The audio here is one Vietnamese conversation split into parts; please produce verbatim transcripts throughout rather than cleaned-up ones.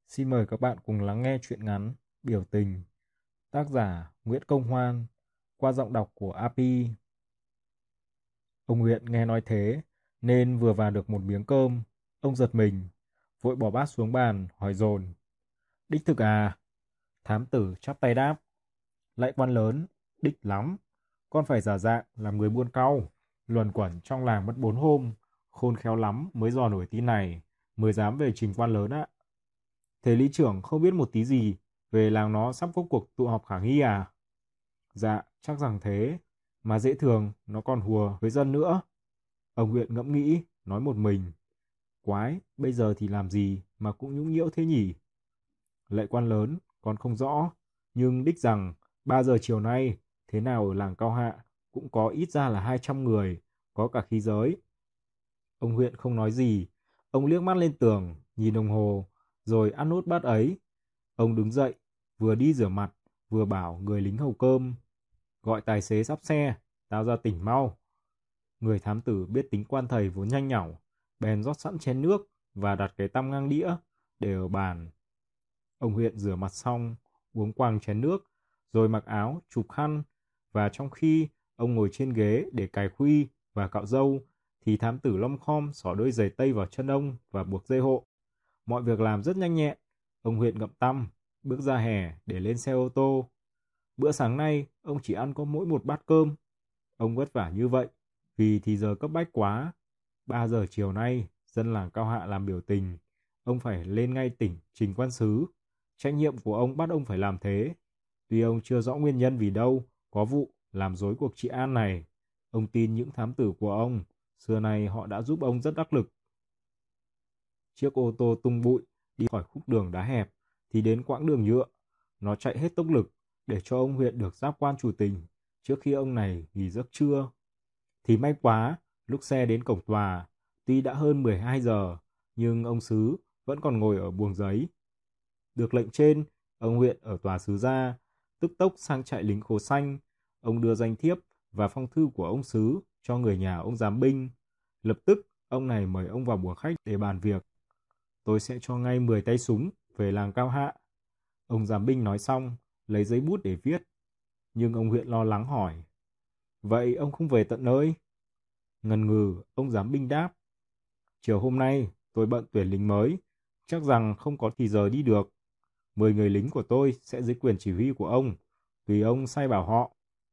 Xin mời các bạn cùng lắng nghe truyện ngắn Biểu tình, tác giả Nguyễn Công Hoan, qua giọng đọc của a pê. Ông Huyện nghe nói thế, nên vừa vào được một miếng cơm, ông giật mình, vội bỏ bát xuống bàn, hỏi dồn. Đích thực à? Thám tử chắp tay đáp. Lạy quan lớn, đích lắm. Con phải giả dạng làm người buôn cau, luẩn quẩn trong làng mất bốn hôm, khôn khéo lắm mới dò nổi tin này, mới dám về trình quan lớn ạ. Thế lý trưởng không biết một tí gì về làng nó sắp có cuộc tụ họp khả nghi à? Dạ, chắc rằng thế. Mà dễ thường, nó còn hùa với dân nữa. Ông huyện ngẫm nghĩ, nói một mình. Quái, bây giờ thì làm gì mà cũng nhũng nhiễu thế nhỉ? Lệ quan lớn, con không rõ. Nhưng đích rằng, ba giờ chiều nay, thế nào ở làng Cao Hạ, cũng có ít ra là hai trăm người, có cả khí giới. Ông huyện không nói gì. Ông liếc mắt lên tường, nhìn đồng hồ, rồi ăn nốt bát ấy. Ông đứng dậy, vừa đi rửa mặt, vừa bảo người lính hầu cơm. Gọi tài xế sắp xe, tao ra tỉnh mau. Người thám tử biết tính quan thầy vốn nhanh nhảu, bèn rót sẵn chén nước và đặt cái tăm ngang đĩa để ở bàn. Ông huyện rửa mặt xong, uống quàng chén nước, rồi mặc áo, chụp khăn, và trong khi ông ngồi trên ghế để cài khuy và cạo râu, thì thám tử lom khom xỏ đôi giày tây vào chân ông và buộc dây hộ. Mọi việc làm rất nhanh nhẹn. Ông huyện ngậm tăm, bước ra hè để lên xe ô tô. Bữa sáng nay, ông chỉ ăn có mỗi một bát cơm. Ông vất vả như vậy, vì thì giờ cấp bách quá. Ba giờ chiều nay, dân làng Cao Hạ làm biểu tình. Ông phải lên ngay tỉnh trình quan sứ. Trách nhiệm của ông bắt ông phải làm thế. Tuy ông chưa rõ nguyên nhân vì đâu có vụ làm rối cuộc trị an này. Ông tin những thám tử của ông. Xưa nay họ đã giúp ông rất đắc lực. Chiếc ô tô tung bụi đi khỏi khúc đường đá hẹp thì đến quãng đường nhựa. Nó chạy hết tốc lực để cho ông huyện được giáp quan chủ tình trước khi ông này nghỉ giấc trưa. Thì may quá, lúc xe đến cổng tòa, tuy đã hơn mười hai giờ, nhưng ông Sứ vẫn còn ngồi ở buồng giấy. Được lệnh trên, ông huyện ở tòa Sứ ra, tức tốc sang trại lính Khố Xanh. Ông đưa danh thiếp và phong thư của ông Sứ cho người nhà ông giám binh. Lập tức, ông này mời ông vào buồng khách để bàn việc. Tôi sẽ cho ngay mười tay súng về làng Cao Hạ. Ông giám binh nói xong, lấy giấy bút để viết. Nhưng ông huyện lo lắng hỏi. Vậy ông không về tận nơi? Ngần ngừ, ông giám binh đáp. Chiều hôm nay, tôi bận tuyển lính mới. Chắc rằng không có thì giờ đi được. Mười người lính của tôi sẽ dưới quyền chỉ huy của ông. Tùy ông sai bảo họ.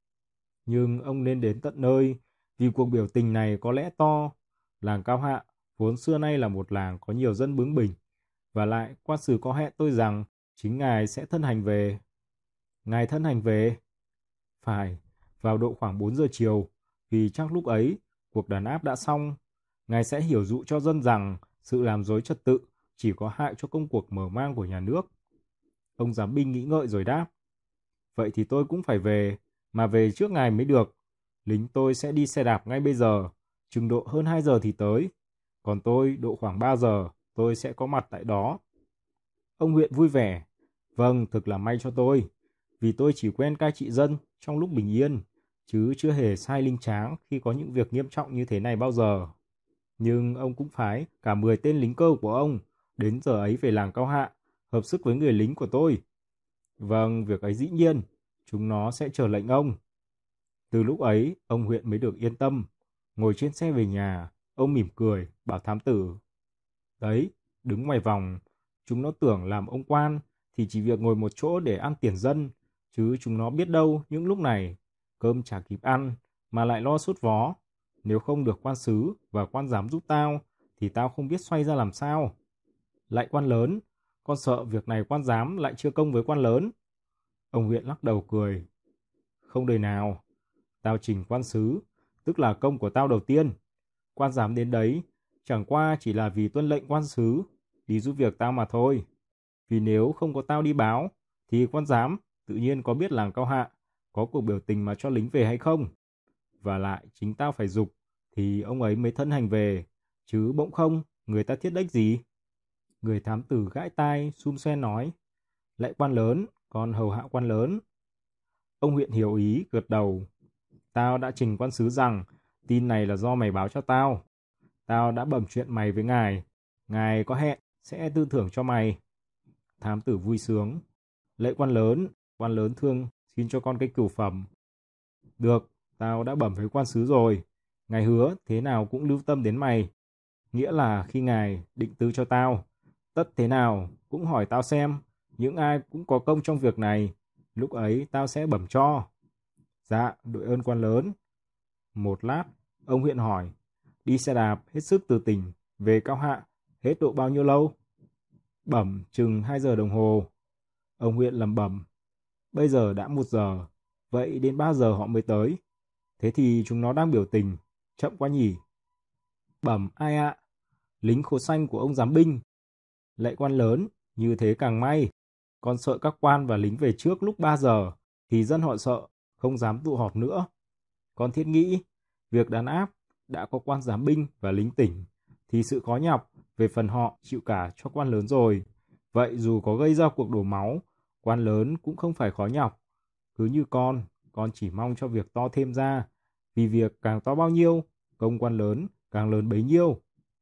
Nhưng ông nên đến tận nơi, vì cuộc biểu tình này có lẽ to. Làng Cao Hạ vốn xưa nay là một làng có nhiều dân bướng bỉnh. Và lại, quan sử có hẹn tôi rằng chính ngài sẽ thân hành về. Ngài thân hành về? Phải, vào độ khoảng bốn giờ chiều, vì chắc lúc ấy cuộc đàn áp đã xong. Ngài sẽ hiểu dụ cho dân rằng sự làm rối trật tự chỉ có hại cho công cuộc mở mang của nhà nước. Ông giám binh nghĩ ngợi rồi đáp. Vậy thì tôi cũng phải về, mà về trước ngài mới được. Lính tôi sẽ đi xe đạp ngay bây giờ, chừng độ hơn hai giờ thì tới. Còn tôi, độ khoảng ba giờ, tôi sẽ có mặt tại đó. Ông huyện vui vẻ. Vâng, thực là may cho tôi, vì tôi chỉ quen cai trị dân trong lúc bình yên, chứ chưa hề sai linh tráng khi có những việc nghiêm trọng như thế này bao giờ. Nhưng ông cũng phái cả mười tên lính cơ của ông đến giờ ấy về làng Cao Hạ, hợp sức với người lính của tôi. Vâng, việc ấy dĩ nhiên, chúng nó sẽ chờ lệnh ông. Từ lúc ấy, ông huyện mới được yên tâm. Ngồi trên xe về nhà, ông mỉm cười, bảo thám tử. Đấy, đứng ngoài vòng, chúng nó tưởng làm ông quan thì chỉ việc ngồi một chỗ để ăn tiền dân, chứ chúng nó biết đâu những lúc này cơm chả kịp ăn mà lại lo sốt vó. Nếu không được quan sứ và quan giám giúp tao thì tao không biết xoay ra làm sao. Lại quan lớn, con sợ việc này quan giám lại chưa công với quan lớn. Ông huyện lắc đầu cười. Không đời nào, tao trình quan sứ, tức là công của tao đầu tiên. Quan giám đến đấy, chẳng qua chỉ là vì tuân lệnh quan sứ, đi giúp việc tao mà thôi. Vì nếu không có tao đi báo, thì quan giám tự nhiên có biết làng Cao Hạ có cuộc biểu tình mà cho lính về hay không. Và lại chính tao phải giục, thì ông ấy mới thân hành về, chứ bỗng không, người ta thiết đếch gì. Người thám tử gãi tai, xum xoe nói, lại quan lớn, còn hầu hạ quan lớn. Ông huyện hiểu ý, gật đầu. Tao đã trình quan sứ rằng, tin này là do mày báo cho tao. Tao đã bẩm chuyện mày với ngài. Ngài có hẹn, sẽ tư thưởng cho mày. Thám tử vui sướng. Lạy quan lớn, quan lớn thương xin cho con cái cửu phẩm. Được, tao đã bẩm với quan sứ rồi. Ngài hứa thế nào cũng lưu tâm đến mày. Nghĩa là khi ngài định tư cho tao, tất thế nào cũng hỏi tao xem, những ai cũng có công trong việc này, lúc ấy tao sẽ bẩm cho. Dạ, đội ơn quan lớn. Một lát, ông huyện hỏi, đi xe đạp hết sức từ tỉnh về Cao Hạ, hết độ bao nhiêu lâu? Bẩm chừng hai giờ đồng hồ. Ông huyện lẩm bẩm, bây giờ đã một giờ, vậy đến ba giờ họ mới tới. Thế thì chúng nó đang biểu tình, chậm quá nhỉ? Bẩm ai ạ? Lính khố xanh của ông giám binh. Lạy quan lớn, như thế càng may. Con sợ các quan và lính về trước lúc ba giờ, thì dân họ sợ, không dám tụ họp nữa. Con thiết nghĩ, việc đàn áp đã có quan giám binh và lính tỉnh, thì sự khó nhọc về phần họ chịu cả cho quan lớn rồi. Vậy dù có gây ra cuộc đổ máu, quan lớn cũng không phải khó nhọc. Cứ như con, con chỉ mong cho việc to thêm ra, vì việc càng to bao nhiêu, công quan lớn càng lớn bấy nhiêu.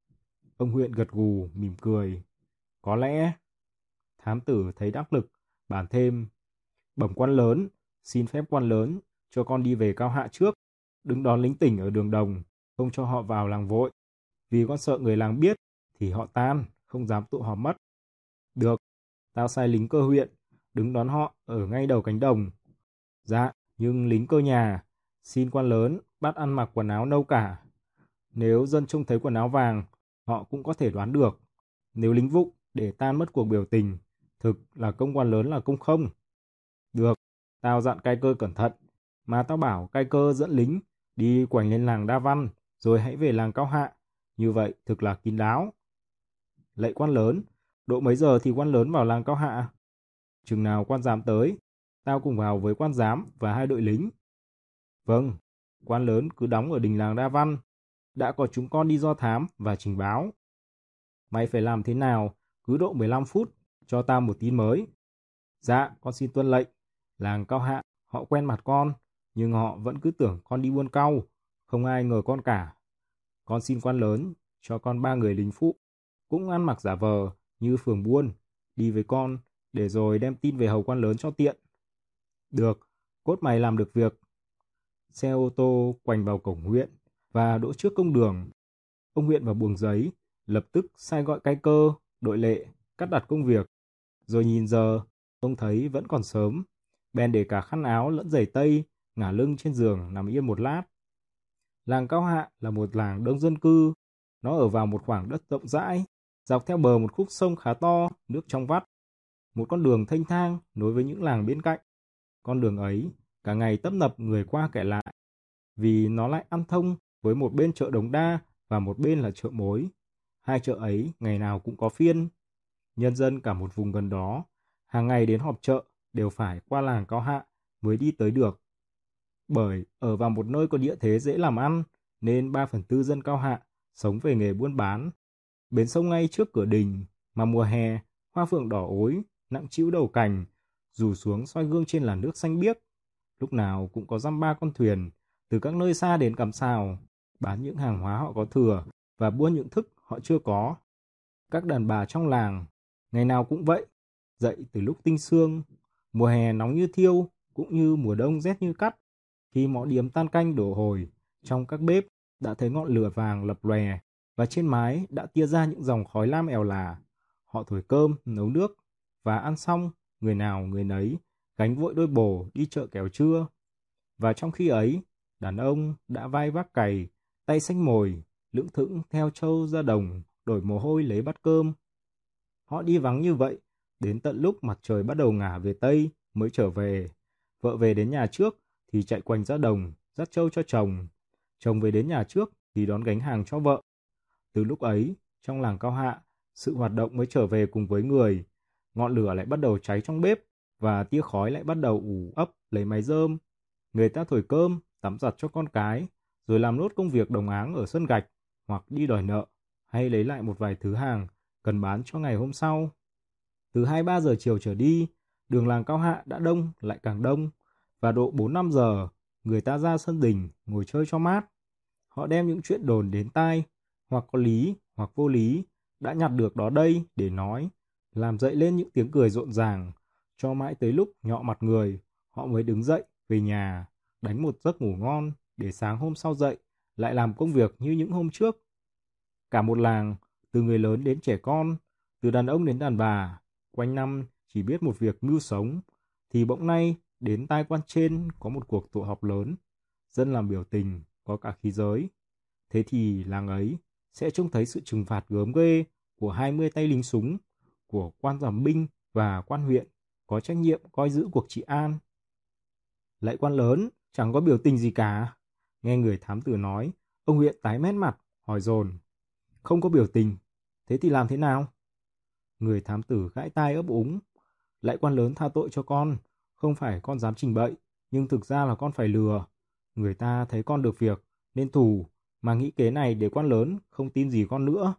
Ông huyện gật gù, mỉm cười. Có lẽ. Thám tử thấy đắc lực, bàn thêm. Bẩm quan lớn, xin phép quan lớn, cho con đi về Cao Hạ trước, đứng đón lính tỉnh ở đường đồng, không cho họ vào làng vội. Vì con sợ người làng biết, thì họ tan, không dám tụ họp mất. Được, tao sai lính cơ huyện, đứng đón họ ở ngay đầu cánh đồng. Dạ, nhưng lính cơ nhà, xin quan lớn bắt ăn mặc quần áo nâu cả. Nếu dân trông thấy quần áo vàng, họ cũng có thể đoán được. Nếu lính vụng để tan mất cuộc biểu tình, thực là công quan lớn là công không. Được, tao dặn cai cơ cẩn thận, mà tao bảo cai cơ dẫn lính đi quanh lên làng Đa Văn, rồi hãy về làng Cao Hạ. Như vậy thực là kín đáo. Lạy quan lớn, độ mấy giờ thì quan lớn vào làng Cao Hạ? Chừng nào quan giám tới, tao cùng vào với quan giám và hai đội lính. Vâng, quan lớn cứ đóng ở đình làng Đa Văn. Đã có chúng con đi do thám và trình báo. Mày phải làm thế nào, cứ độ mười lăm phút, cho tao một tin mới. Dạ, con xin tuân lệnh. Làng Cao Hạ, họ quen mặt con, nhưng họ vẫn cứ tưởng con đi buôn cau, không ai ngờ con cả. Con xin quan lớn, cho con ba người lính phụ, cũng ăn mặc giả vờ như phường buôn, đi với con, để rồi đem tin về hầu quan lớn cho tiện. Được, cốt mày làm được việc. Xe ô tô quành vào cổng huyện và đỗ trước công đường. Ông huyện và buồng giấy lập tức sai gọi cai cơ, đội lệ, cắt đặt công việc. Rồi nhìn giờ, ông thấy vẫn còn sớm, bèn để cả khăn áo lẫn giày tây, ngả lưng trên giường nằm yên một lát. Làng Cao Hạ là một làng đông dân cư, nó ở vào một khoảng đất rộng rãi, dọc theo bờ một khúc sông khá to, nước trong vắt. Một con đường thênh thang nối với những làng bên cạnh. Con đường ấy cả ngày tấp nập người qua kẻ lại, vì nó lại ăn thông với một bên chợ Đống Đa và một bên là chợ Mối. Hai chợ ấy ngày nào cũng có phiên. Nhân dân cả một vùng gần đó, hàng ngày đến họp chợ đều phải qua làng Cao Hạ mới đi tới được. Bởi ở vào một nơi có địa thế dễ làm ăn, nên ba phần tư dân Cao Hạ sống về nghề buôn bán. Bến sông ngay trước cửa đình, mà mùa hè, hoa phượng đỏ ối, nặng trĩu đầu cành, rủ xuống soi gương trên làn nước xanh biếc. Lúc nào cũng có dăm ba con thuyền, từ các nơi xa đến cắm sào, bán những hàng hóa họ có thừa và buôn những thức họ chưa có. Các đàn bà trong làng, ngày nào cũng vậy, dậy từ lúc tinh sương, mùa hè nóng như thiêu, cũng như mùa đông rét như cắt. Khi mõ điếm tan canh đổ hồi, trong các bếp đã thấy ngọn lửa vàng lập lòe, và trên mái đã tia ra những dòng khói lam èo là. Họ thổi cơm, nấu nước, và ăn xong, người nào người nấy, gánh vội đôi bổ đi chợ kẻo trưa. Và trong khi ấy, đàn ông đã vai vác cày, tay xách mồi, lững thững theo trâu ra đồng, đổi mồ hôi lấy bát cơm. Họ đi vắng như vậy, đến tận lúc mặt trời bắt đầu ngả về Tây mới trở về. Vợ về đến nhà trước thì chạy quanh ra đồng, dắt trâu cho chồng. Chồng về đến nhà trước thì đón gánh hàng cho vợ. Từ lúc ấy, trong làng Cao Hạ, sự hoạt động mới trở về cùng với người. Ngọn lửa lại bắt đầu cháy trong bếp, và tia khói lại bắt đầu ù ấp lấy máy rơm. Người ta thổi cơm, tắm giặt cho con cái, rồi làm nốt công việc đồng áng ở sân gạch, hoặc đi đòi nợ, hay lấy lại một vài thứ hàng cần bán cho ngày hôm sau. Từ hai ba giờ chiều trở đi, đường làng Cao Hạ đã đông lại càng đông, và độ bốn năm giờ, người ta ra sân đình ngồi chơi cho mát. Họ đem những chuyện đồn đến tai, hoặc có lý hoặc vô lý, đã nhặt được đó đây để nói, làm dậy lên những tiếng cười rộn ràng, cho mãi tới lúc nhọ mặt người, họ mới đứng dậy về nhà, đánh một giấc ngủ ngon để sáng hôm sau dậy lại làm công việc như những hôm trước. Cả một làng, từ người lớn đến trẻ con, từ đàn ông đến đàn bà, quanh năm chỉ biết một việc mưu sống, thì bỗng nay đến tai quan trên có một cuộc tụ họp lớn, dân làm biểu tình, có cả khí giới. Thế thì làng ấy sẽ trông thấy sự trừng phạt gớm ghê của hai mươi tay lính súng, của quan giám binh và quan huyện có trách nhiệm coi giữ cuộc trị an. Lạy quan lớn, chẳng có biểu tình gì cả. Nghe người thám tử nói, ông huyện tái mét mặt, hỏi dồn. Không có biểu tình, thế thì làm thế nào? Người thám tử gãi tai ấp úng. Lạy quan lớn tha tội cho con, không phải con dám trình bậy, nhưng thực ra là con phải lừa. Người ta thấy con được việc, nên thù, mà nghĩ kế này để quan lớn không tin gì con nữa.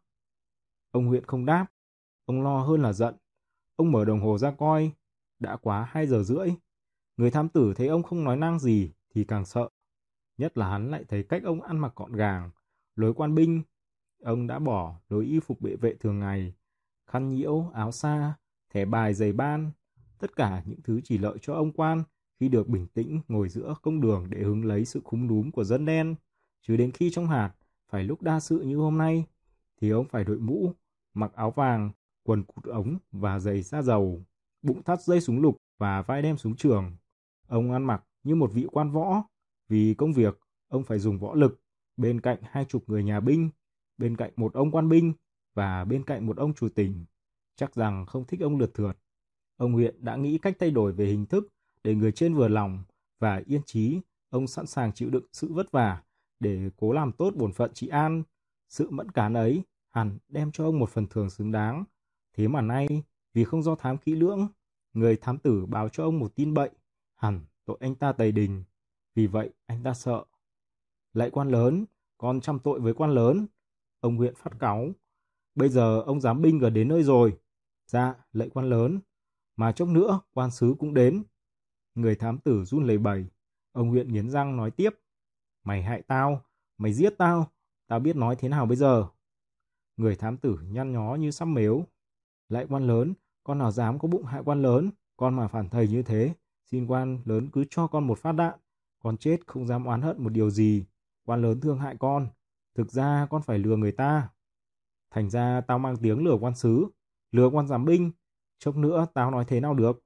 Ông huyện không đáp, ông lo hơn là giận. Ông mở đồng hồ ra coi, đã quá hai giờ rưỡi. Người thám tử thấy ông không nói năng gì thì càng sợ. Nhất là hắn lại thấy cách ông ăn mặc gọn gàng, lối quan binh. Ông đã bỏ lối y phục bệ vệ thường ngày, khăn nhiễu, áo sa, thẻ bài giày ban, tất cả những thứ chỉ lợi cho ông quan khi được bình tĩnh ngồi giữa công đường để hứng lấy sự khúm núm của dân đen. Chứ đến khi trong hạt, phải lúc đa sự như hôm nay, thì ông phải đội mũ, mặc áo vàng, quần cụt ống và giày da dầu, bụng thắt dây súng lục và vai đem súng trường. Ông ăn mặc như một vị quan võ, vì công việc ông phải dùng võ lực bên cạnh hai chục người nhà binh, bên cạnh một ông quan binh và bên cạnh một ông chủ tỉnh. Chắc rằng không thích ông lượt thượt. Ông huyện đã nghĩ cách thay đổi về hình thức để người trên vừa lòng và yên chí. Ông sẵn sàng chịu đựng sự vất vả để cố làm tốt bổn phận trị an. Sự mẫn cán ấy hẳn đem cho ông một phần thưởng xứng đáng. Thế mà nay, vì không do thám kỹ lưỡng, người thám tử báo cho ông một tin bậy, hẳn tội anh ta tày đình. Vì vậy anh ta sợ. Lạy quan lớn, con trăm tội với quan lớn. Ông huyện phát cáu. Bây giờ ông giám binh gần đến nơi rồi. Dạ, lạy quan lớn. Mà chốc nữa quan sứ cũng đến. Người thám tử run lẩy bẩy. Ông huyện nghiến răng nói tiếp. Mày hại tao, mày giết tao, tao biết nói thế nào bây giờ. Người thám tử nhăn nhó như sắp mếu. Lạy quan lớn, con nào dám có bụng hại quan lớn, con mà phản thầy như thế, xin quan lớn cứ cho con một phát đạn. Con chết không dám oán hận một điều gì. Quan lớn thương hại con, thực ra con phải lừa người ta. Thành ra tao mang tiếng lừa quan sứ, lừa quan giám binh, chốc nữa tao nói thế nào được.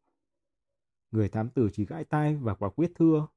Người thám tử chỉ gãi tai và quả quyết thưa.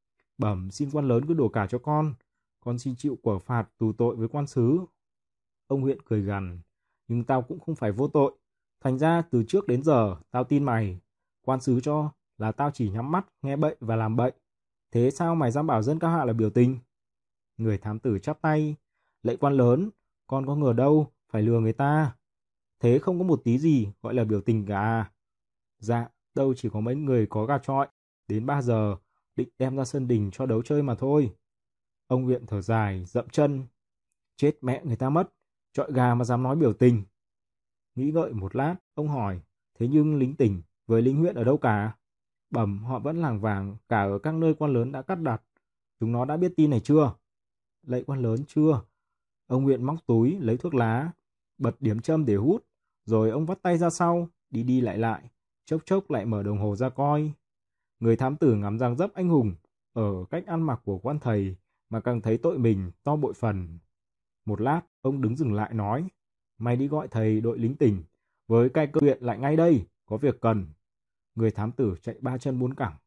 Bẩm xin quan lớn cứ đổ cả cho con, con xin chịu quả phạt tù tội với quan sứ. Ông huyện cười gằn, nhưng tao cũng không phải vô tội. Thành ra từ trước đến giờ tao tin mày. Quan sứ cho là tao chỉ nhắm mắt nghe bậy và làm bậy. Thế sao mày dám bảo dân Cao Hạ là biểu tình? Người thám tử chắp tay. Lạy quan lớn, con có ngờ đâu phải lừa người ta. Thế không có một tí gì gọi là biểu tình cả. Dạ, đâu chỉ có mấy người có gà chọi. Đến ba giờ định đem ra sân đình cho đấu chơi mà thôi. Ông huyện thở dài, dậm chân. Chết mẹ người ta mất, chọi gà mà dám nói biểu tình. Nghĩ ngợi một lát, ông hỏi, thế nhưng lính tỉnh với lính huyện ở đâu cả? Bẩm họ vẫn lảng vảng cả ở các nơi quan lớn đã cắt đặt. Chúng nó đã biết tin này chưa? Lạy quan lớn chưa. Ông huyện móc túi lấy thuốc lá, bật điếm châm để hút, rồi ông vắt tay ra sau, đi đi lại lại, chốc chốc lại mở đồng hồ ra coi. Người thám tử ngắm dang dấp anh hùng ở cách ăn mặc của quan thầy mà càng thấy tội mình to bội phần. Một lát, ông đứng dừng lại nói, mày đi gọi thầy đội lính tỉnh với cai cơ huyện lại ngay đây, có việc cần. Người thám tử chạy ba chân bốn cẳng.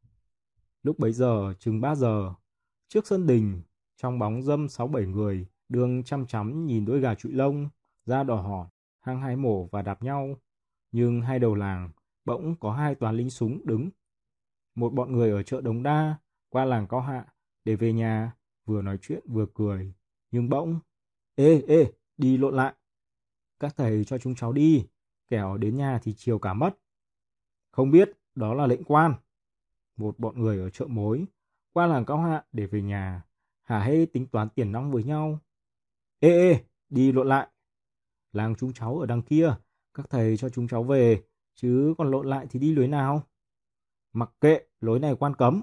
Lúc bấy giờ chừng ba giờ, trước sân đình, trong bóng râm sáu bảy người đương chăm chăm nhìn đôi gà trụi lông, da đỏ hòn, hăng hái mổ và đạp nhau. Nhưng hai đầu làng bỗng có hai toán lính súng đứng. Một bọn người ở chợ Đống Đa qua làng Cao Hạ để về nhà, vừa nói chuyện vừa cười. Nhưng bỗng, ê ê, đi lộn lại. Các thầy cho chúng cháu đi, kẻo đến nhà thì chiều cả mất. Không biết, đó là lệnh quan. Một bọn người ở chợ Mối qua làng Cao Hạ để về nhà, hả hê tính toán tiền nong với nhau. Ê ê, đi lộn lại. Làng chúng cháu ở đằng kia, các thầy cho chúng cháu về, chứ còn lộn lại thì đi lối nào? Mặc kệ, lối này quan cấm.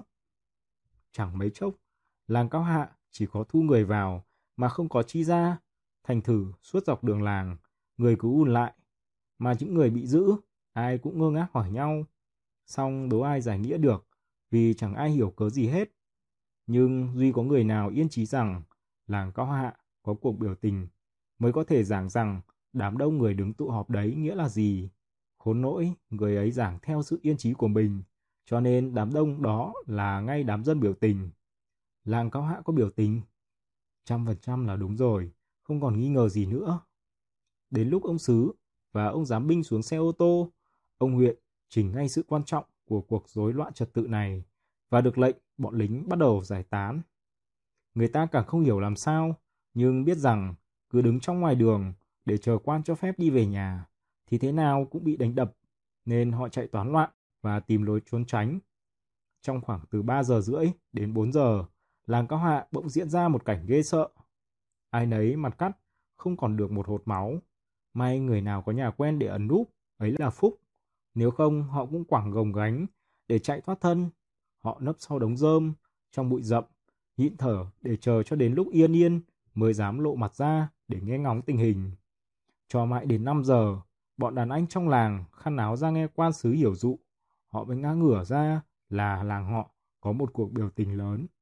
Chẳng mấy chốc, làng Cao Hạ chỉ có thu người vào mà không có chi ra. Thành thử suốt dọc đường làng, người cứ ùn lại. Mà những người bị giữ Ai cũng ngơ ngác hỏi nhau, song đố ai giải nghĩa được, vì chẳng ai hiểu cớ gì hết. Nhưng duy có người nào yên chí rằng làng Cao Hạ có cuộc biểu tình mới có thể giảng rằng đám đông người đứng tụ họp đấy nghĩa là gì. Khốn nỗi, người ấy giảng theo sự yên chí của mình, cho nên đám đông đó là ngay đám dân biểu tình. Làng Cao Hạ có biểu tình? Trăm phần trăm là đúng rồi, không còn nghi ngờ gì nữa. Đến lúc ông Sứ và ông Giám binh xuống xe ô tô, ông huyện trình ngay sự quan trọng của cuộc rối loạn trật tự này và được lệnh bọn lính bắt đầu giải tán. Người ta càng không hiểu làm sao, nhưng biết rằng cứ đứng trong ngoài đường để chờ quan cho phép đi về nhà thì thế nào cũng bị đánh đập, nên họ chạy toán loạn và tìm lối trốn tránh. Trong khoảng từ ba giờ rưỡi đến bốn giờ, làng Cao Hạ bỗng diễn ra một cảnh ghê sợ. Ai nấy mặt cắt, không còn được một hột máu. May người nào có nhà quen để ẩn núp, ấy là phúc. Nếu không họ cũng quẳng gồng gánh để chạy thoát thân. Họ nấp sau đống rơm, trong bụi rậm, nhịn thở để chờ cho đến lúc yên yên mới dám lộ mặt ra để nghe ngóng tình hình. Cho mãi đến năm giờ, bọn đàn anh trong làng khăn áo ra nghe quan sứ hiểu dụ. Họ mới ngã ngửa ra là làng họ có một cuộc biểu tình lớn.